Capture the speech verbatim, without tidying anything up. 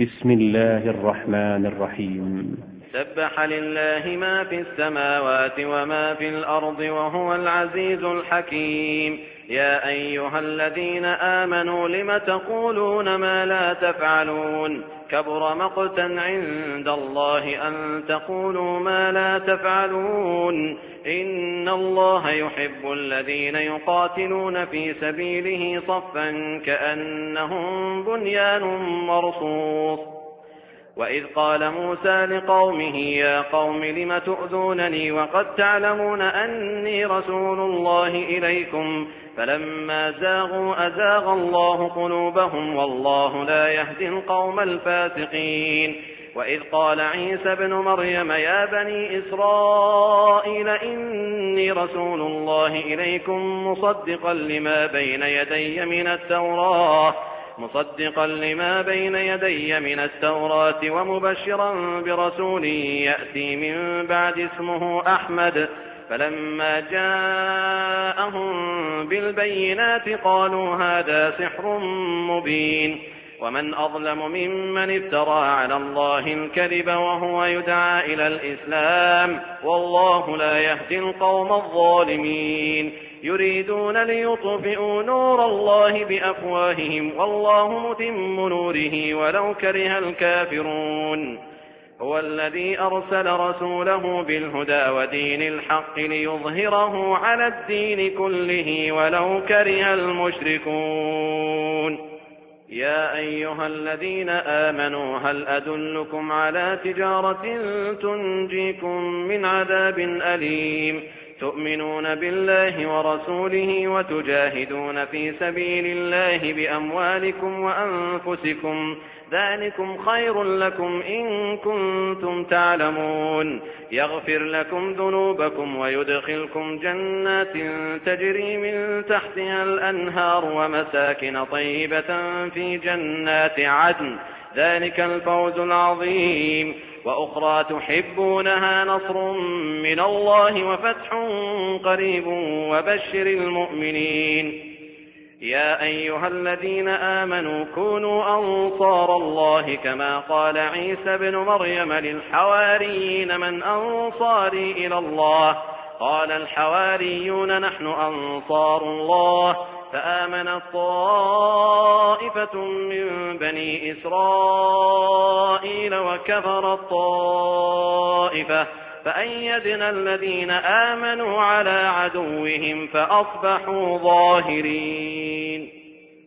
بسم الله الرحمن الرحيم. سبح لله ما في السماوات وما في الأرض وهو العزيز الحكيم. يا أيها الذين آمنوا لم تقولون ما لا تفعلون كبر مقتا عند الله أن تقولوا ما لا تفعلون إن الله يحب الذين يقاتلون في سبيله صفا كأنهم بنيان مرصوص. وإذ قال موسى لقومه يا قوم لم تؤذونني وقد تعلمون أني رسول الله إليكم فلما زاغوا أزاغ الله قلوبهم والله لا يهدي القوم الفاسقين. وإذ قال عيسى ابن مريم يا بني إسرائيل إني رسول الله إليكم مصدقا لما بين يدي من التوراة مصدقا لما بين يدي من التوراة ومبشرا برسول يأتي من بعد اسمه أحمد. فلما جاءهم بالبينات قالوا هذا سحر مبين. ومن أظلم ممن افترى على الله الكذب وهو يدعى إلى الإسلام والله لا يهدي القوم الظالمين. يريدون ليطفئوا نور الله بأفواههم والله متم نوره ولو كره الكافرون. هو الذي أرسل رسوله بالهدى ودين الحق ليظهره على الدين كله ولو كره المشركون. يا أيها الذين آمنوا هل أدلكم على تجارة تنجيكم من عذاب أليم تؤمنون بالله ورسوله وتجاهدون في سبيل الله بأموالكم وأنفسكم ذلكم خير لكم إن كنتم تعلمون. يغفر لكم ذنوبكم ويدخلكم جنات تجري من تحتها الأنهار ومساكن طيبة في جنات عدن ذلك الفوز العظيم. وأخرى تحبونها نصر من الله وفتح قريب وبشر المؤمنين. يا أيها الذين آمنوا كونوا أنصار الله كما قال عيسى بن مريم للحواريين من أنصاري إلى الله قال الحواريون نحن أنصار الله فآمنت طائفة من بني إسرائيل وكفرت طائفة فأيدنا الذين آمنوا على عدوهم فأصبحوا ظاهرين.